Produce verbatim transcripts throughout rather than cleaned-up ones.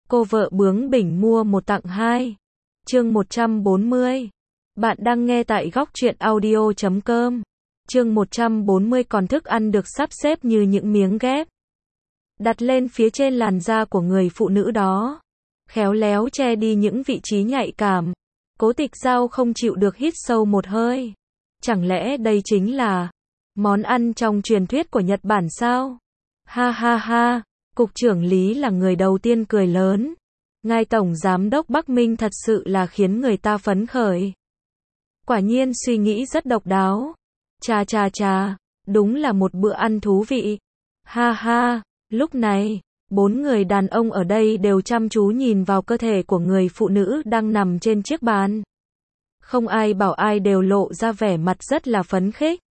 Cô vợ bướng bỉnh mua một tặng hai. Chương một trăm bốn mươi. Bạn đang nghe tại góc truyện audio chấm com. Chương một trăm bốn mươi. Còn thức ăn được sắp xếp như những miếng ghép, đặt lên phía trên làn da của người phụ nữ đó, khéo léo che đi những vị trí nhạy cảm. Cố Tịch Dao không chịu được hít sâu một hơi. Chẳng lẽ đây chính là món ăn trong truyền thuyết của Nhật Bản sao? Ha ha ha, Cục trưởng Lý là người đầu tiên cười lớn. Ngài Tổng Giám đốc Bắc Minh thật sự là khiến người ta phấn khởi. Quả nhiên suy nghĩ rất độc đáo. Chà chà chà, đúng là một bữa ăn thú vị. Ha ha, lúc này, bốn người đàn ông ở đây đều chăm chú nhìn vào cơ thể của người phụ nữ đang nằm trên chiếc bàn. Không ai bảo ai, đều lộ ra vẻ mặt rất là phấn khích.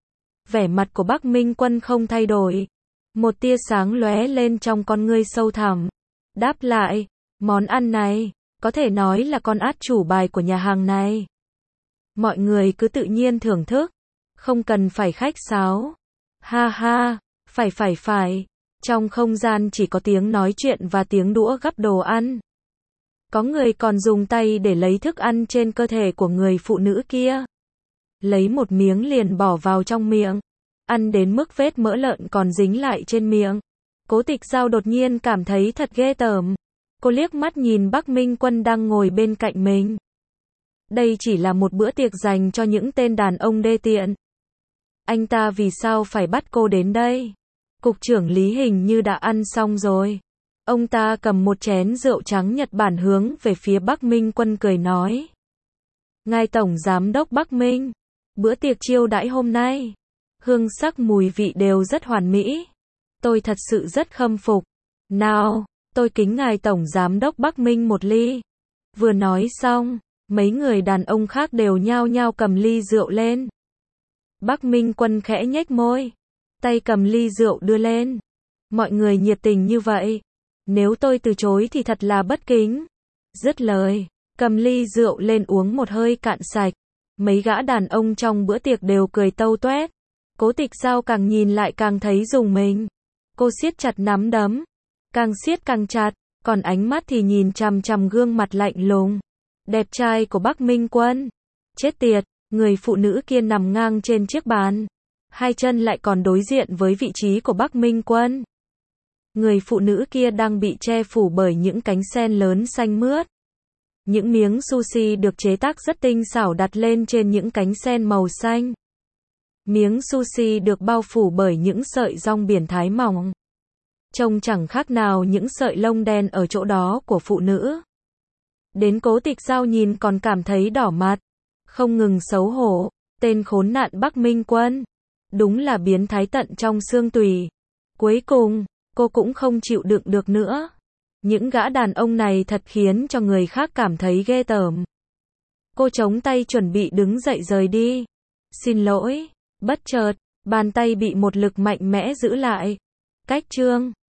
Vẻ mặt của Bắc Minh Quân không thay đổi. Một tia sáng lóe lên trong con ngươi sâu thẳm. Đáp lại, món ăn này, có thể nói là con át chủ bài của nhà hàng này. Mọi người cứ tự nhiên thưởng thức, không cần phải khách sáo. Ha ha, phải phải phải. Trong không gian chỉ có tiếng nói chuyện và tiếng đũa gắp đồ ăn. Có người còn dùng tay để lấy thức ăn trên cơ thể của người phụ nữ kia. Lấy một miếng liền bỏ vào trong miệng. Ăn đến mức vết mỡ lợn còn dính lại trên miệng. Cố Tịch Dao đột nhiên cảm thấy thật ghê tởm. Cô liếc mắt nhìn Bắc Minh Quân đang ngồi bên cạnh mình. Đây chỉ là một bữa tiệc dành cho những tên đàn ông đê tiện. Anh ta vì sao phải bắt cô đến đây? Cục trưởng Lý hình như đã ăn xong rồi. Ông ta cầm một chén rượu trắng Nhật Bản hướng về phía Bắc Minh Quân cười nói. Ngài Tổng Giám đốc Bắc Minh, bữa tiệc chiêu đãi hôm nay, hương sắc mùi vị đều rất hoàn mỹ. Tôi thật sự rất khâm phục. Nào, tôi kính ngài Tổng Giám đốc Bắc Minh một ly. Vừa nói xong, mấy người đàn ông khác đều nhao nhao cầm ly rượu lên. Bắc Minh Quân khẽ nhếch môi, tay cầm ly rượu đưa lên. Mọi người nhiệt tình như vậy, nếu tôi từ chối thì thật là bất kính. Dứt lời, cầm ly rượu lên uống một hơi cạn sạch. Mấy gã đàn ông trong bữa tiệc đều cười tâu toét. Cố Tịch Dao càng nhìn lại càng thấy rùng mình. Cô siết chặt nắm đấm, càng siết càng chặt, còn ánh mắt thì nhìn chằm chằm gương mặt lạnh lùng, đẹp trai của Bắc Minh Quân. Chết tiệt, người phụ nữ kia nằm ngang trên chiếc bàn, hai chân lại còn đối diện với vị trí của Bắc Minh Quân. Người phụ nữ kia đang bị che phủ bởi những cánh sen lớn xanh mướt. Những miếng sushi được chế tác rất tinh xảo đặt lên trên những cánh sen màu xanh. Miếng sushi được bao phủ bởi những sợi rong biển thái mỏng. Trông chẳng khác nào những sợi lông đen ở chỗ đó của phụ nữ. Đến Cố Tịch Dao nhìn còn cảm thấy đỏ mặt. Không ngừng xấu hổ. Tên khốn nạn Bắc Minh Quân, đúng là biến thái tận trong xương tủy. Cuối cùng, cô cũng không chịu đựng được nữa. Những gã đàn ông này thật khiến cho người khác cảm thấy ghê tởm. Cô chống tay chuẩn bị đứng dậy rời đi. Xin lỗi. Bất chợt, bàn tay bị một lực mạnh mẽ giữ lại. Cách chương